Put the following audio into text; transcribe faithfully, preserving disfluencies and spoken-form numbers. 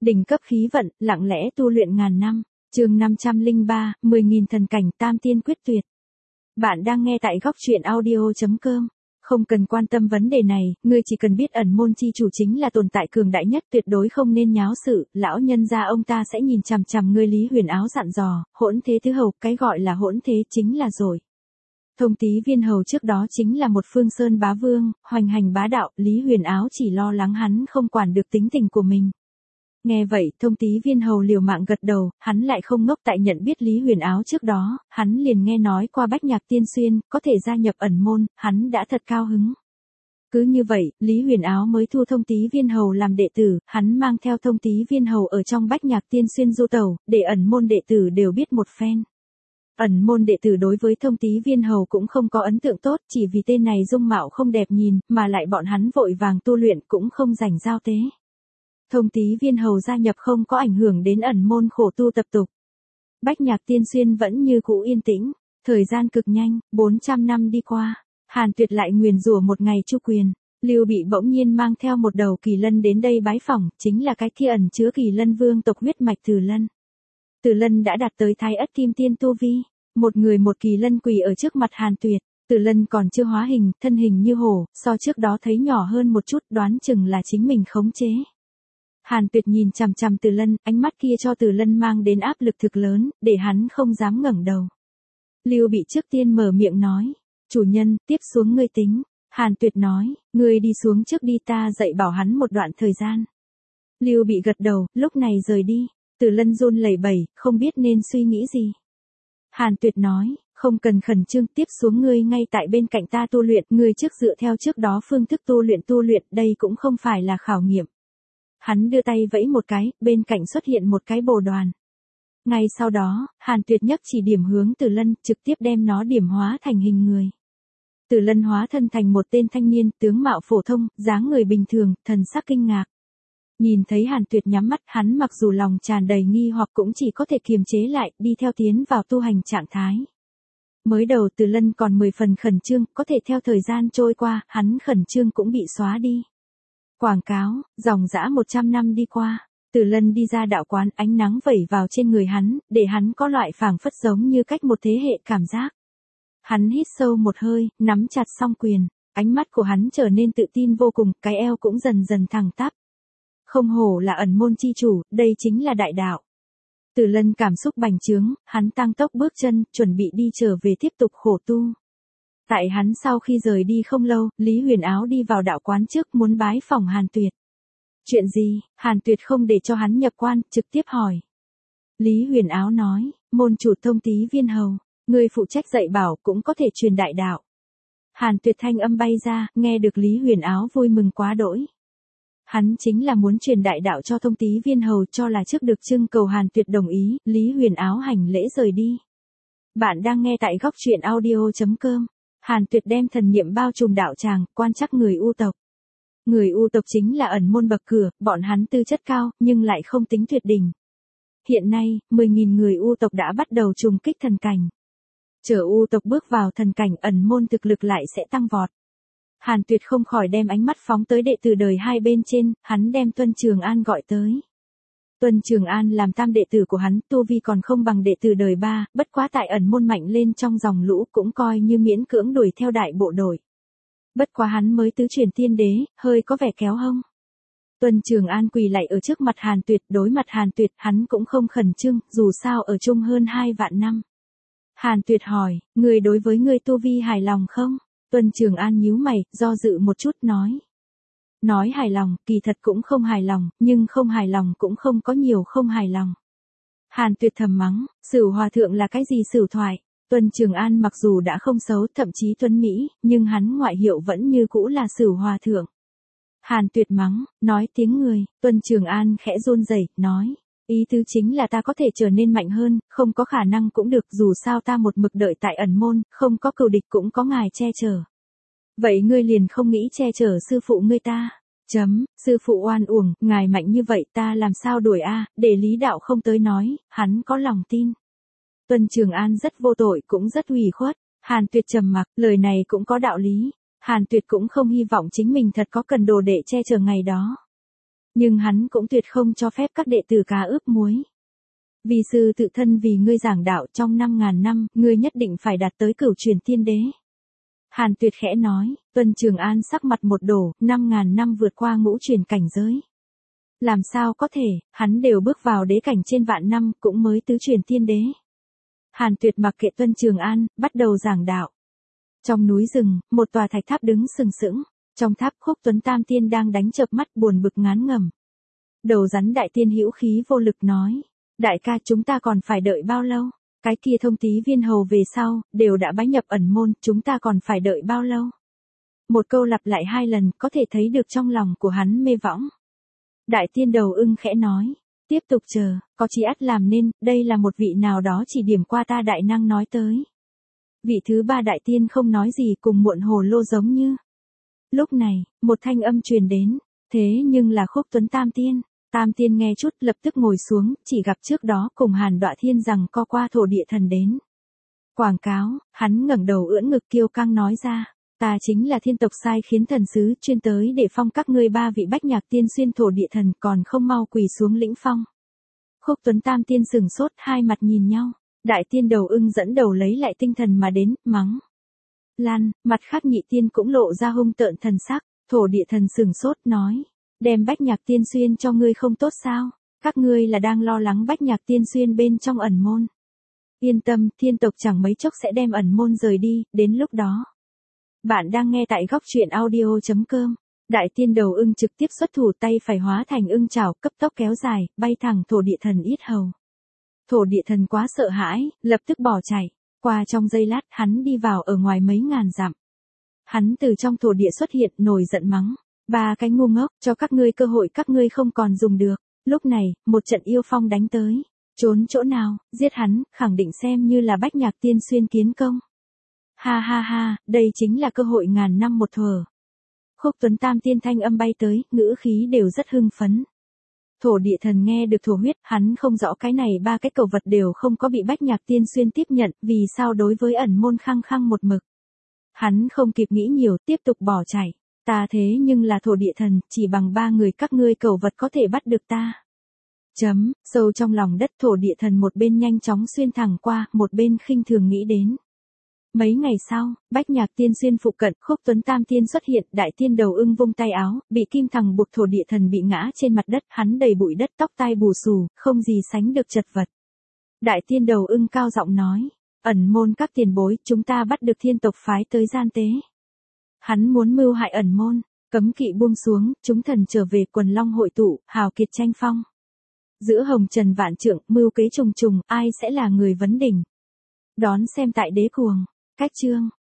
Đỉnh cấp khí vận, lặng lẽ tu luyện ngàn năm. Chương năm trăm lẻ ba, mười nghìn thần cảnh tam tiên quyết tuyệt. Bạn đang nghe tại góc truyện audio chấm com. Không cần quan tâm vấn đề này, ngươi chỉ cần biết ẩn môn chi chủ chính là tồn tại cường đại nhất, tuyệt đối không nên nháo sự, lão nhân gia ông ta sẽ nhìn chằm chằm ngươi. Lý Huyền Áo dặn dò, hỗn thế thứ hầu, cái gọi là hỗn thế chính là rồi. Thông Tý Viên Hầu trước đó chính là một phương sơn bá vương, hoành hành bá đạo, Lý Huyền Áo chỉ lo lắng hắn không quản được tính tình của mình. Nghe vậy, Thông Tý Viên Hầu liều mạng gật đầu, hắn lại không ngốc, tại nhận biết Lý Huyền Áo trước đó, hắn liền nghe nói qua Bách Nhạc Tiên Xuyên, có thể gia nhập ẩn môn, hắn đã thật cao hứng. Cứ như vậy, Lý Huyền Áo mới thu Thông Tý Viên Hầu làm đệ tử, hắn mang theo Thông Tý Viên Hầu ở trong Bách Nhạc Tiên Xuyên du tẩu, để ẩn môn đệ tử đều biết một phen. Ẩn môn đệ tử đối với Thông Tý Viên Hầu cũng không có ấn tượng tốt, chỉ vì tên này dung mạo không đẹp nhìn, mà lại bọn hắn vội vàng tu luyện cũng không rảnh giao tế. Thông Tý Viên Hầu gia nhập không có ảnh hưởng đến ẩn môn khổ tu tập tục. Bách Nhạc Tiên Xuyên vẫn như cũ yên tĩnh, thời gian cực nhanh, bốn trăm năm đi qua, Hàn Tuyệt lại nguyền rủa một ngày chu quyền. Lưu Bị bỗng nhiên mang theo một đầu kỳ lân đến đây bái phỏng, chính là cái kia ẩn chứa kỳ lân vương tộc huyết mạch Từ Lân. Từ Lân đã đạt tới Thái Ất Kim Tiên tu vi, một người một kỳ lân quỳ ở trước mặt Hàn Tuyệt. Từ Lân còn chưa hóa hình, thân hình như hổ, so trước đó thấy nhỏ hơn một chút, đoán chừng là chính mình khống chế. Hàn Tuyệt nhìn chằm chằm Từ Lân, ánh mắt kia cho Từ Lân mang đến áp lực thực lớn, để hắn không dám ngẩng đầu. Lưu Bị trước tiên mở miệng nói, chủ nhân, tiếp xuống ngươi tính. Hàn Tuyệt nói, ngươi đi xuống trước đi, ta dạy bảo hắn một đoạn thời gian. Lưu Bị gật đầu, lúc này rời đi. Từ Lân run lẩy bẩy, không biết nên suy nghĩ gì. Hàn Tuyệt nói, không cần khẩn trương, tiếp xuống ngươi ngay tại bên cạnh ta tu luyện, ngươi trước dựa theo trước đó phương thức tu luyện tu luyện, đây cũng không phải là khảo nghiệm. Hắn đưa tay vẫy một cái, bên cạnh xuất hiện một cái bồ đoàn. Ngay sau đó, Hàn Tuyệt nhấc chỉ điểm hướng Từ Lân, trực tiếp đem nó điểm hóa thành hình người. Từ Lân hóa thân thành một tên thanh niên, tướng mạo phổ thông, dáng người bình thường, thần sắc kinh ngạc. Nhìn thấy Hàn Tuyệt nhắm mắt, hắn mặc dù lòng tràn đầy nghi hoặc cũng chỉ có thể kiềm chế lại, đi theo tiến vào tu hành trạng thái. Mới đầu Từ Lân còn mười phần khẩn trương, có thể theo thời gian trôi qua, hắn khẩn trương cũng bị xóa đi. Quảng cáo, dòng dã một trăm năm đi qua, Từ Lân đi ra đạo quán, ánh nắng vẩy vào trên người hắn, để hắn có loại phảng phất giống như cách một thế hệ cảm giác. Hắn hít sâu một hơi, nắm chặt song quyền, ánh mắt của hắn trở nên tự tin vô cùng, cái eo cũng dần dần thẳng tắp. Không hổ là ẩn môn chi chủ, đây chính là đại đạo. Từ Lân cảm xúc bành trướng, hắn tăng tốc bước chân, chuẩn bị đi trở về tiếp tục khổ tu. Tại hắn sau khi rời đi không lâu, Lý Huyền Áo đi vào đạo quán trước muốn bái phỏng Hàn Tuyệt. Chuyện gì? Hàn Tuyệt không để cho hắn nhập quan, trực tiếp hỏi. Lý Huyền Áo nói, môn chủ Thông Tý Viên Hầu, người phụ trách dạy bảo cũng có thể truyền đại đạo. Hàn Tuyệt thanh âm bay ra, nghe được Lý Huyền Áo vui mừng quá đỗi. Hắn chính là muốn truyền đại đạo cho Thông Tý Viên Hầu, cho là trước được trưng cầu. Hàn Tuyệt đồng ý, Lý Huyền Áo hành lễ rời đi. Bạn đang nghe tại góc truyện audio chấm com. Hàn Tuyệt đem thần niệm bao trùm đạo tràng, quan trắc người U tộc. Người U tộc chính là ẩn môn bậc cửa, bọn hắn tư chất cao, nhưng lại không tính tuyệt đỉnh. Hiện nay, mười nghìn người U tộc đã bắt đầu trùng kích thần cảnh. Chờ U tộc bước vào thần cảnh, ẩn môn thực lực lại sẽ tăng vọt. Hàn Tuyệt không khỏi đem ánh mắt phóng tới đệ tử đời hai bên trên, hắn đem Tuân Trường An gọi tới. Tuân Trường An làm tam đệ tử của hắn, tu vi còn không bằng đệ tử đời ba, bất quá tại ẩn môn mạnh lên trong dòng lũ cũng coi như miễn cưỡng đuổi theo đại bộ đội. Bất quá hắn mới tứ chuyển tiên đế, hơi có vẻ kéo hông. Tuân Trường An quỳ lạy ở trước mặt Hàn Tuyệt, đối mặt Hàn Tuyệt, hắn cũng không khẩn trương, dù sao ở chung hơn hai vạn năm. Hàn Tuyệt hỏi, người đối với người tu vi hài lòng không? Tuân Trường An nhíu mày, do dự một chút nói. Nói hài lòng, kỳ thật cũng không hài lòng, nhưng không hài lòng cũng không có nhiều không hài lòng. Hàn Tuyệt thầm mắng, Sửu Hòa Thượng là cái gì Sửu thoại? Tuân Trường An mặc dù đã không xấu, thậm chí tuấn mỹ, nhưng hắn ngoại hiệu vẫn như cũ là Sửu Hòa Thượng. Hàn Tuyệt mắng, nói tiếng người, Tuân Trường An khẽ run rẩy, nói. Ý tứ chính là ta có thể trở nên mạnh hơn, không có khả năng cũng được, dù sao ta một mực đợi tại ẩn môn, không có cừu địch cũng có ngài che chở. Vậy ngươi liền không nghĩ che chở sư phụ ngươi ta? Chấm, sư phụ oan uổng, ngài mạnh như vậy ta làm sao đuổi a? Để Lý Đạo không tới nói, hắn có lòng tin. Tuân Trường An rất vô tội cũng rất ủy khuất. Hàn Tuyệt trầm mặc, lời này cũng có đạo lý. Hàn Tuyệt cũng không hy vọng chính mình thật có cần đồ đệ che chở ngày đó. Nhưng hắn cũng tuyệt không cho phép các đệ tử cá ướp muối. Vì sư tự thân vì ngươi giảng đạo trong năm ngàn năm, ngươi nhất định phải đạt tới cửu truyền tiên đế. Hàn Tuyệt khẽ nói, Tuân Trường An sắc mặt một đổ, năm ngàn năm vượt qua ngũ truyền cảnh giới. Làm sao có thể, hắn đều bước vào đế cảnh trên vạn năm, cũng mới tứ truyền tiên đế. Hàn Tuyệt mặc kệ Tuân Trường An, bắt đầu giảng đạo. Trong núi rừng, một tòa thạch tháp đứng sừng sững. Trong tháp Khúc Tuấn Tam Tiên đang đánh chợp mắt buồn bực ngán ngẩm. Đầu rắn đại tiên hữu khí vô lực nói, đại ca chúng ta còn phải đợi bao lâu? Cái kia Thông Tý Viên hầu về sau, đều đã bái nhập ẩn môn, chúng ta còn phải đợi bao lâu? Một câu lặp lại hai lần, có thể thấy được trong lòng của hắn mê võng. Đại tiên đầu ưng khẽ nói, tiếp tục chờ, có chi ắt làm nên, đây là một vị nào đó chỉ điểm qua ta đại năng nói tới. Vị thứ ba đại tiên không nói gì cùng muộn hồ lô giống như. Lúc này, một thanh âm truyền đến, thế nhưng là Khúc Tuấn Tam Tiên. Tam Tiên nghe chút lập tức ngồi xuống, chỉ gặp trước đó cùng Hàn Đọa Thiên rằng co qua thổ địa thần đến. Quảng cáo, hắn ngẩng đầu ưỡn ngực kiêu căng nói ra, ta chính là thiên tộc sai khiến thần sứ chuyên tới để phong các ngươi ba vị bách nhạc tiên xuyên thổ địa thần còn không mau quỳ xuống lĩnh phong. Khúc Tuấn Tam Tiên sừng sốt hai mặt nhìn nhau, đại tiên đầu ưng dẫn đầu lấy lại tinh thần mà đến, mắng. Lan, mặt khác nhị tiên cũng lộ ra hung tợn thần sắc, thổ địa thần sừng sốt nói. Đem bách nhạc tiên xuyên cho ngươi không tốt sao? Các ngươi là đang lo lắng bách nhạc tiên xuyên bên trong ẩn môn. Yên tâm, thiên tộc chẳng mấy chốc sẽ đem ẩn môn rời đi, đến lúc đó. Bạn đang nghe tại góc truyện audio chấm com. Đại tiên đầu ưng trực tiếp xuất thủ tay phải hóa thành ưng chảo cấp tốc kéo dài, bay thẳng thổ địa thần yết hầu. Thổ địa thần quá sợ hãi, lập tức bỏ chạy. Qua trong giây lát hắn đi vào ở ngoài mấy ngàn dặm. Hắn từ trong thổ địa xuất hiện nổi giận mắng. Ba cái ngu ngốc, cho các ngươi cơ hội các ngươi không còn dùng được. Lúc này, một trận yêu phong đánh tới. Trốn chỗ nào, giết hắn, khẳng định xem như là bách nhạc tiên xuyên kiến công. Ha ha ha, đây chính là cơ hội ngàn năm một thuở. Khúc Tuấn Tam Tiên thanh âm bay tới, ngữ khí đều rất hưng phấn. Thổ địa thần nghe được thổ huyết, hắn không rõ cái này ba cái cầu vật đều không có bị bách nhạc tiên xuyên tiếp nhận, vì sao đối với ẩn môn khăng khăng một mực. Hắn không kịp nghĩ nhiều, tiếp tục bỏ chạy. Ta thế nhưng là thổ địa thần, chỉ bằng ba người các ngươi cầu vật có thể bắt được ta. Chấm, sâu trong lòng đất thổ địa thần một bên nhanh chóng xuyên thẳng qua, một bên khinh thường nghĩ đến. Mấy ngày sau, bách nhạc tiên xuyên phụ cận, Khúc Tuấn Tam Tiên xuất hiện, đại tiên đầu ưng vung tay áo, bị kim thằng buộc thổ địa thần bị ngã trên mặt đất, hắn đầy bụi đất tóc tai bù xù, không gì sánh được chật vật. Đại tiên đầu ưng cao giọng nói, ẩn môn các tiền bối, chúng ta bắt được thiên tộc phái tới gian tế. Hắn muốn mưu hại ẩn môn, cấm kỵ buông xuống, chúng thần trở về quần long hội tụ, hào kiệt tranh phong. Giữa hồng trần vạn trượng, mưu kế trùng trùng, ai sẽ là người vấn đỉnh. Đón xem tại Đế Cuồng. Cách chương.